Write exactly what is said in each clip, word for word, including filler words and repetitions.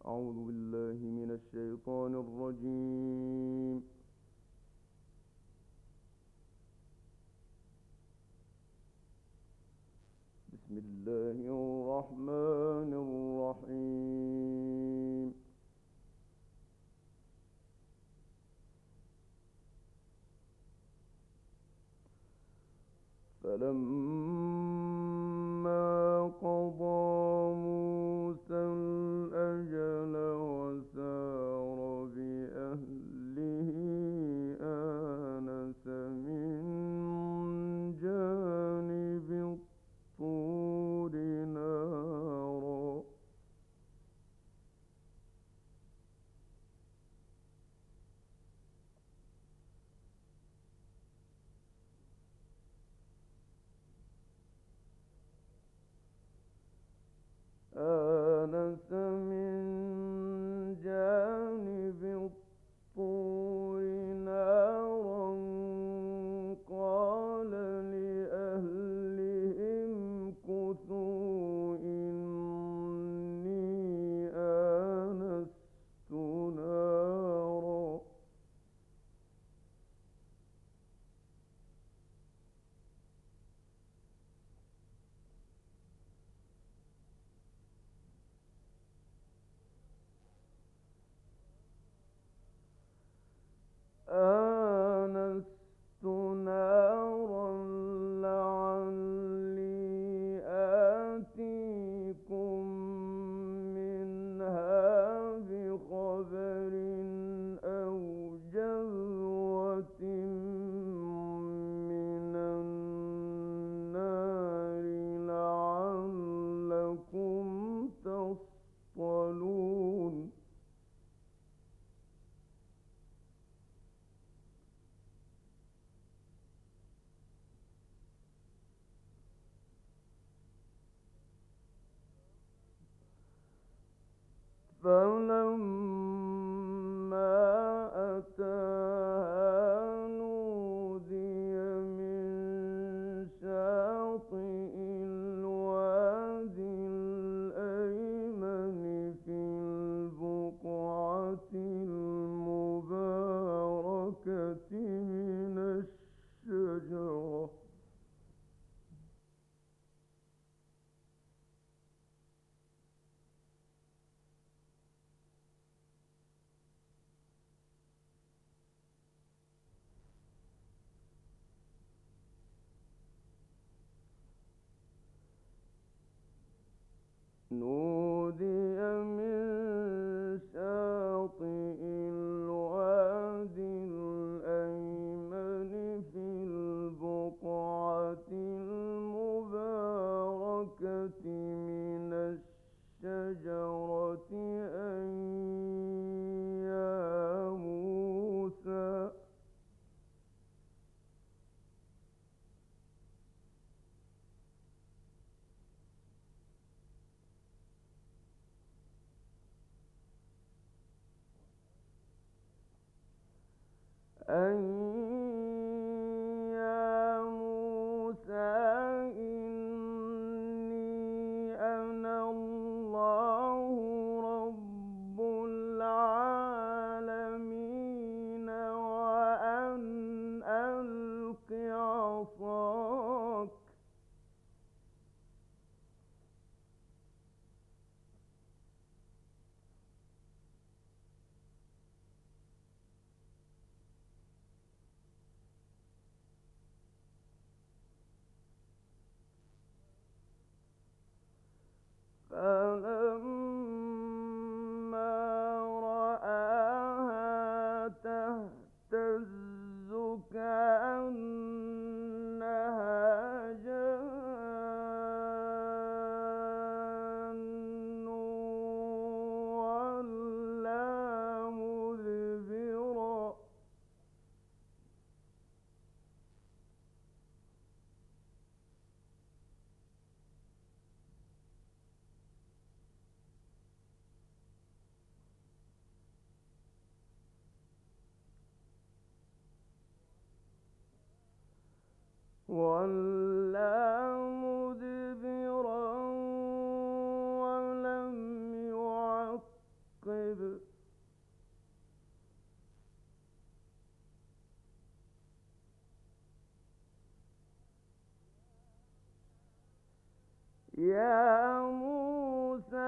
أعوذ بالله من الشيطان الرجيم. بسم الله الرحمن الرحيم. فلما قضى موسى الأجل وسار بأهله آنس من جانب الطور نارا آنس من جانب الطور نارا قال لأهلهم كثوا إني آنست نارا آنست نارا لعلي آتيكم منها بخبر أو جذوة من النار لعلكم تصطلون فلما أتاها نودي من شاطئ الوادي الأيمن في البقعة المباركة من الشجرة نودي من شاطئ الوادي الأيمن في البقعة المباركة من الشجرة أن يا موسى أن يا موسى إني أنا الله رب العالمين وأن ألق عصاك فلما رآها تهتز كأنها جان ولا مدبرا وَلَّىٰ مُدْبِرًا وَلَمْ يُعَقِّبْ يا موسى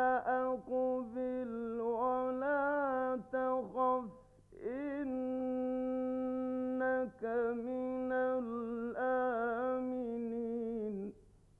أقبل ولا تخف إنك من الآمنين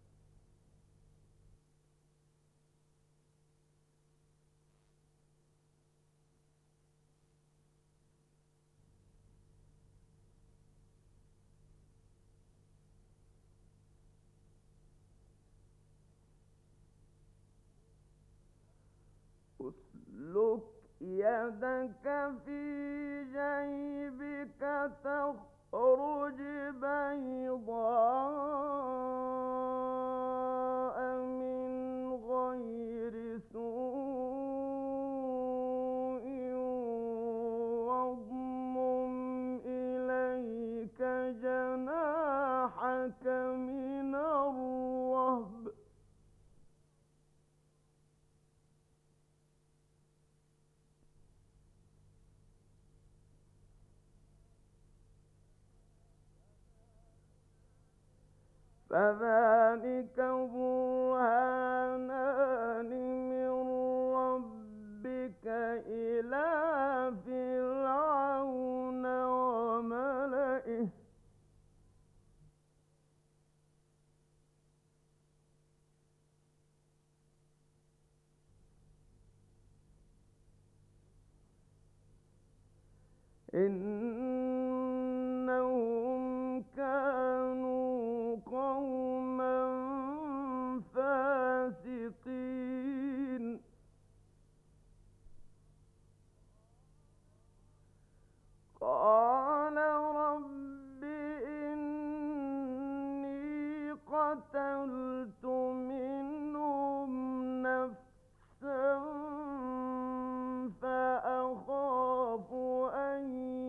اسلك يدك في جيبك تخرج بيضاء من غير سوء واضمم إليك جناحك من الرهب فذلك برهانان من ربك إلى فرعون وملئه إنهم كانوا قوما فاسقين قال رب إني قتلت منهم نفسا فأخاف أن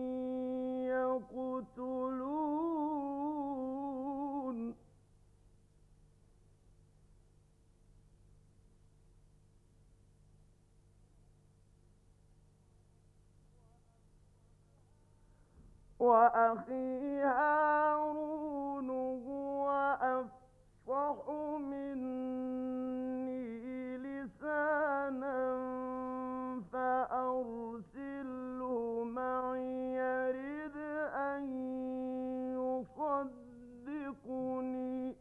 يقتلون وأخي هارون هو أفصح مني لسانا فأرسله معي يرد أن يصدقني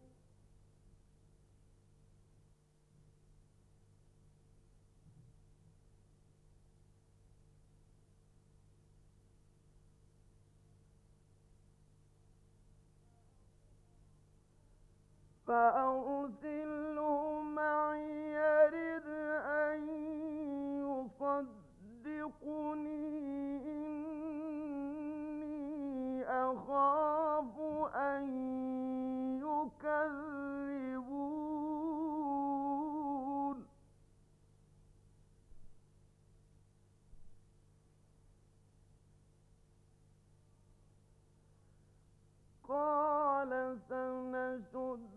فأرسله معي يرد أن يصدقني إني أخاف أن يكذبون قال سنشد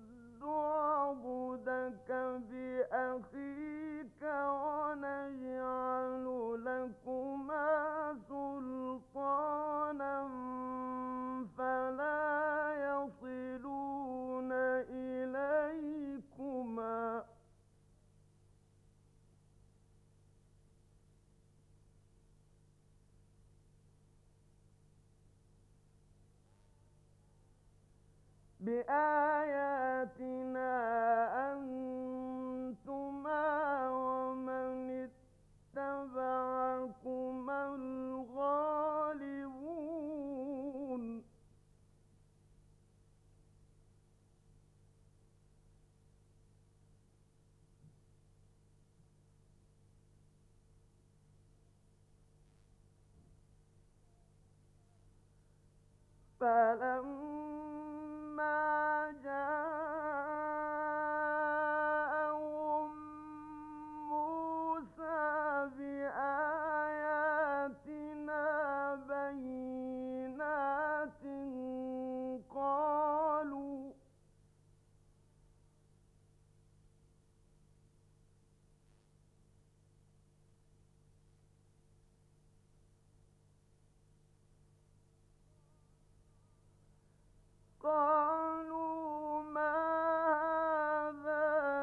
عضدك بأخيك ونجعل لكما سلطانا فلا يصلون إليكما بآياتنا أنتما ومن اتبعكما الغالبون فلما جاءهم موسى بآياتنا بينات قالوا قالوا ما هذا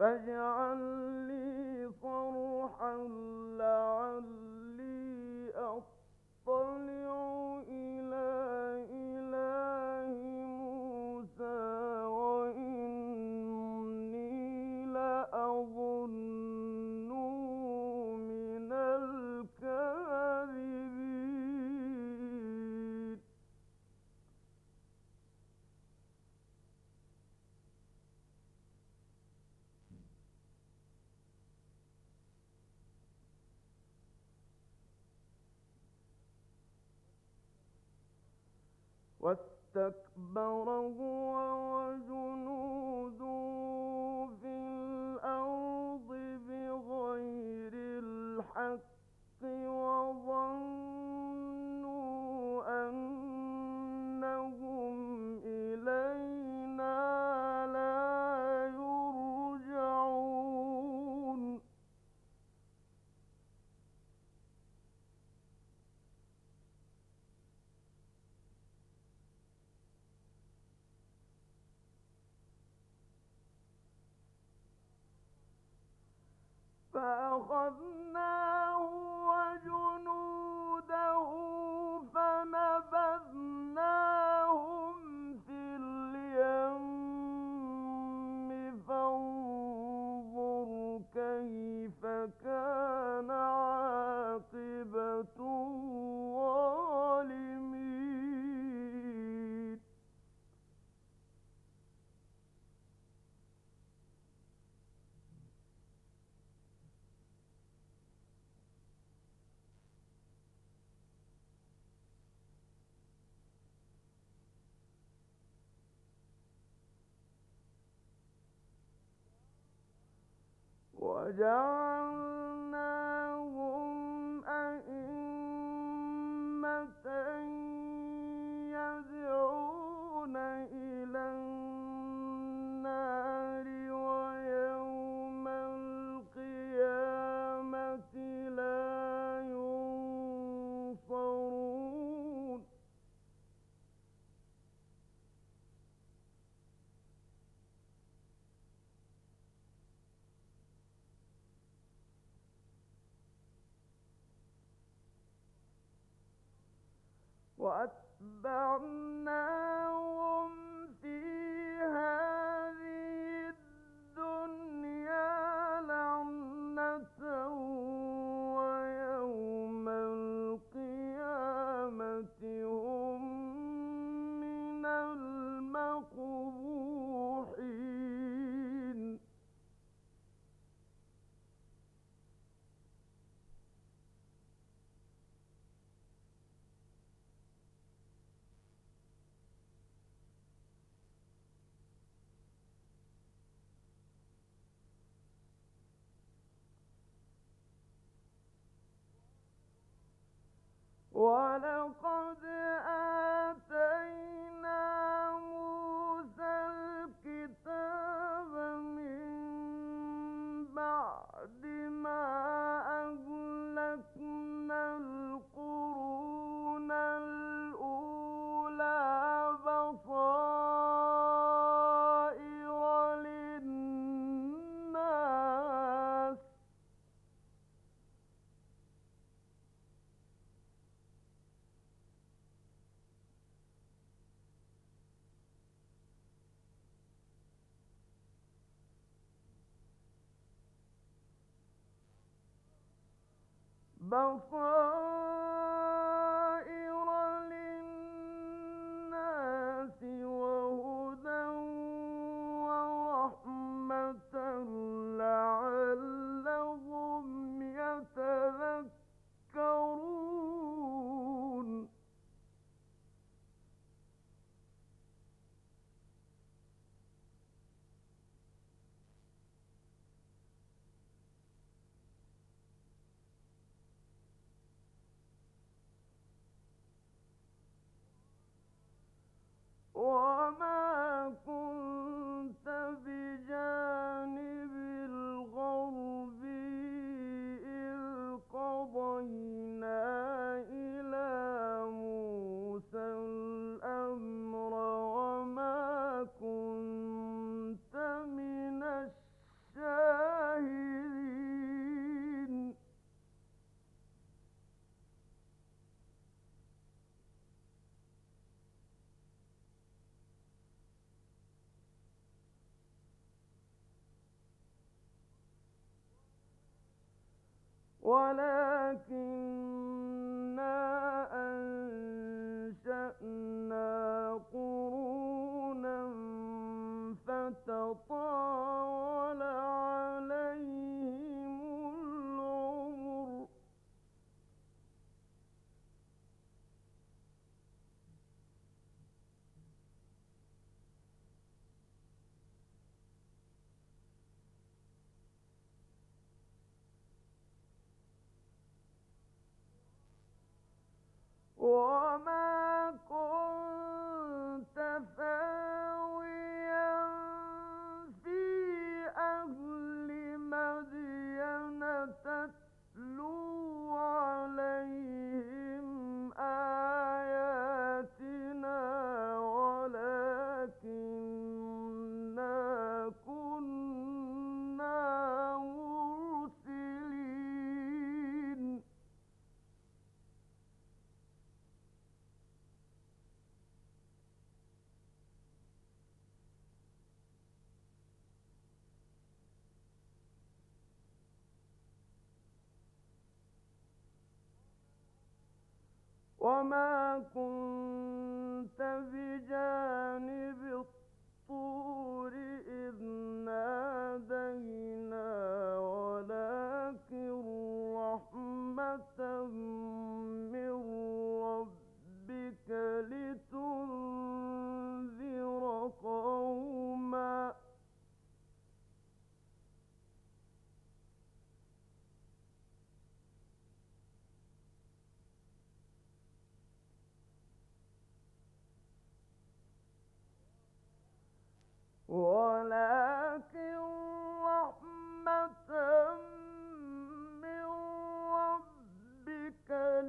فاجعل لي صرحا لعلي أطلع إلى إله موسى وإني لأظنه من الكاذبين. واستكبر هو وجنوده في الأرض بغير الحق وظنوا أنهم إلينا لا يرجعون. فأخذناه وجنوده فنبذناهم في اليم فانظر كيف كان عاقبة الظالمين. وجعلناهم أئمة يدعون إلى النار ويوم القيامة لا ينصرون. وأتبعناهم في هذه الدنيا لعنة ويوم القيامة هم من المقبوحين. ولقد آتينا موسى الكتاب من بعد ما أهلكنا القرون الأولى بصائر للناس بصائر للناس وهدى ورحمة لعلهم يتذكرون. ولكنّا أنشأنا قرونا فتطاول عليهم العمر وما كنت ثاويا في أهل مدين تتلو عليهم آياتنا ولكننا كنا مرسلين وما كنت بجانب الطور إذ نادينا ولكن رحمة من ربك لتنذر قوما ولكن رحمة من ربك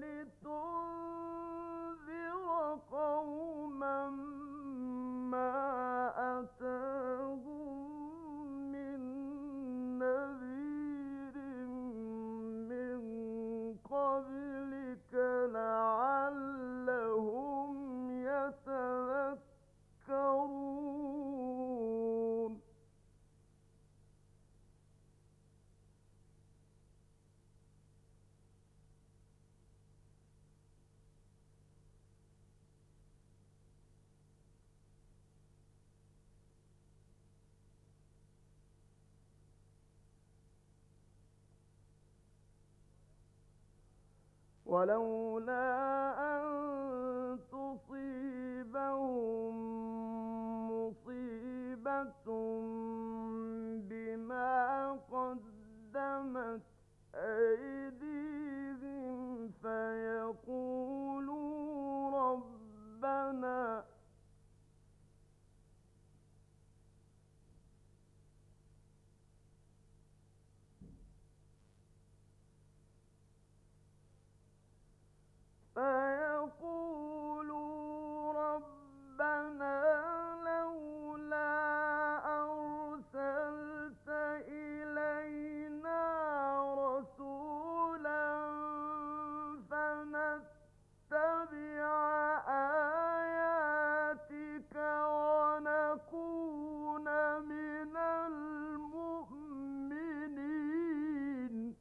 لتنذر قوما ما أتاهم من نذير من قبلك لعلهم يتذكرون ولولا أن تصيبهم مصيبة بما قدمت أيديهم فيقولوا ربنا فيقولوا ربنا لولا أرسلت إلينا رسولا فنتبع آياتك ونكون من المؤمنين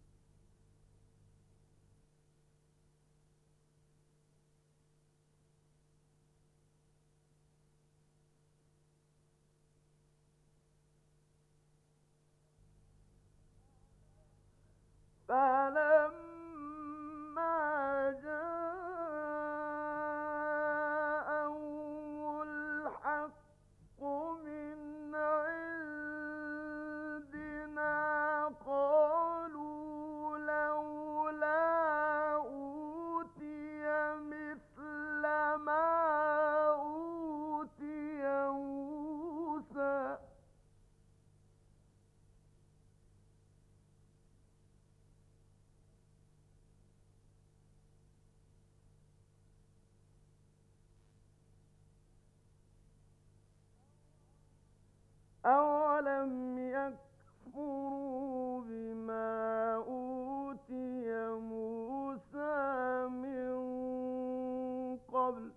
فلما جاءهم الحق من عندنا قالوا لولا أوتي مثل ما أوتي موسى أولم يكفروا بما أوتي موسى من قبل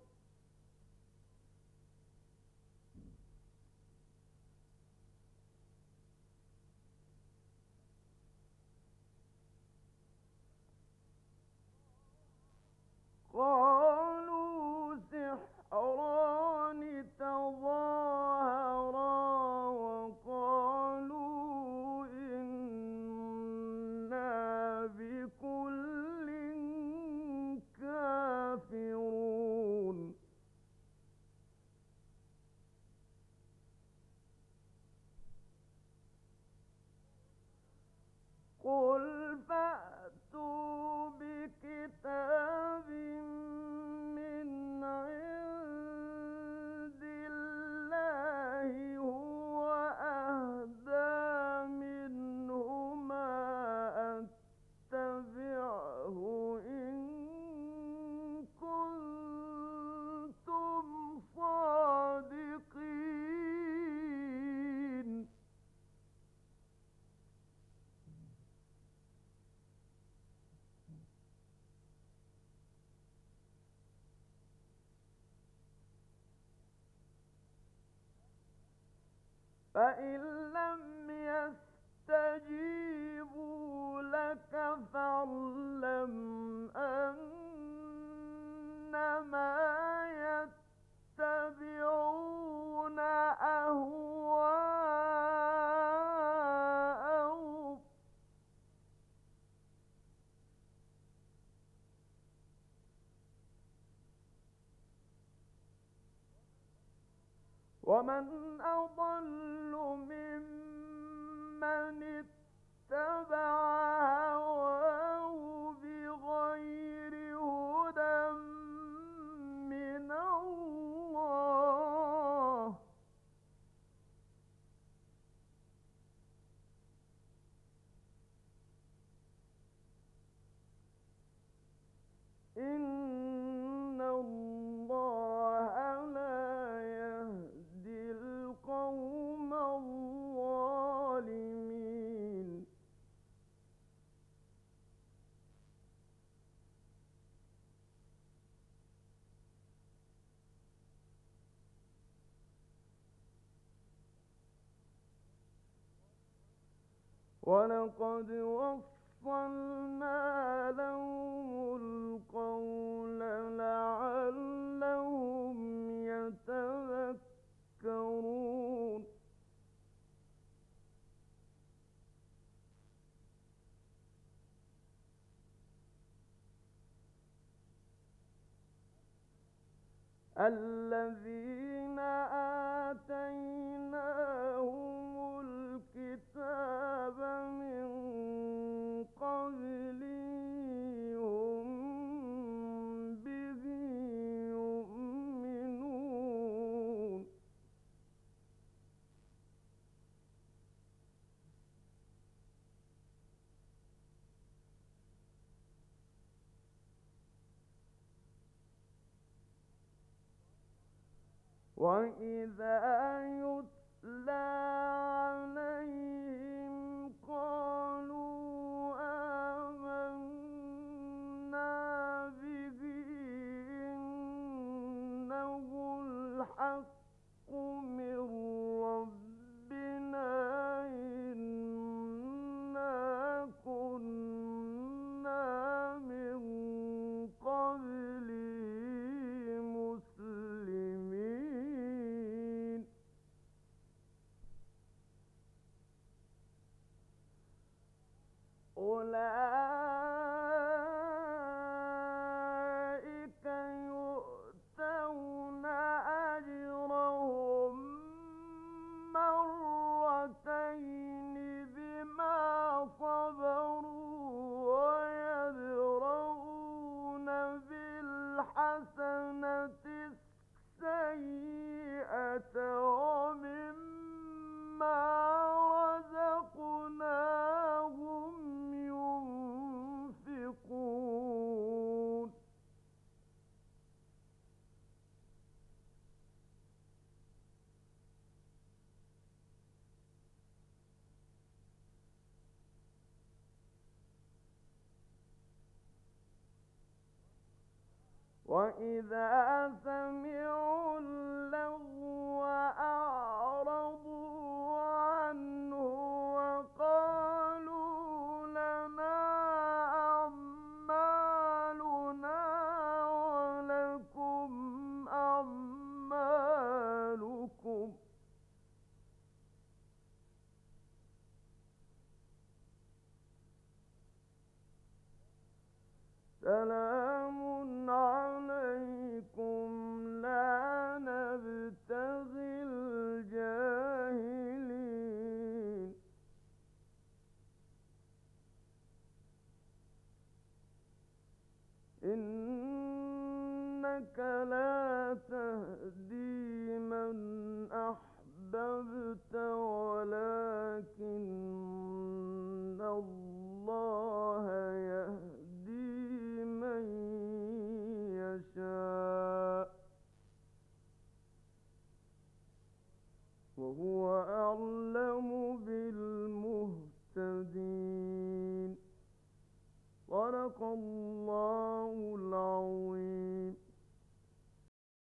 فإن لم يستجيبوا لك فاعلم أنما يتبعون أهواءهم ومن أضل ممن اتبع هواه بغير هدى من الله إن الله لا يهدي القوم الظالمين ولقد وصلنا لهم القول لعلهم يتذكرون الذين آتيناهم الكتاب من قبله هم به يؤمنون وإذا يتلى عليهم قالوا آمنا به إنه الحق من ربنا إنا كنا من قبله مسلمين أولئك يؤتون أجرهم مرتين بما صبروا ويدرؤون بالحسنة السيئة ومما رزقناهم ينفقون وإذا سمعوا اللغو أعرضوا عنه وقالوا لنا أعمالنا ولكم أعمالكم سلام عليكم لا نبتغي الجاهلين إنك لا تهدي من أحببت ولكن الله يهدي من يشاء وهو أعلم بالمهتدين صدق الله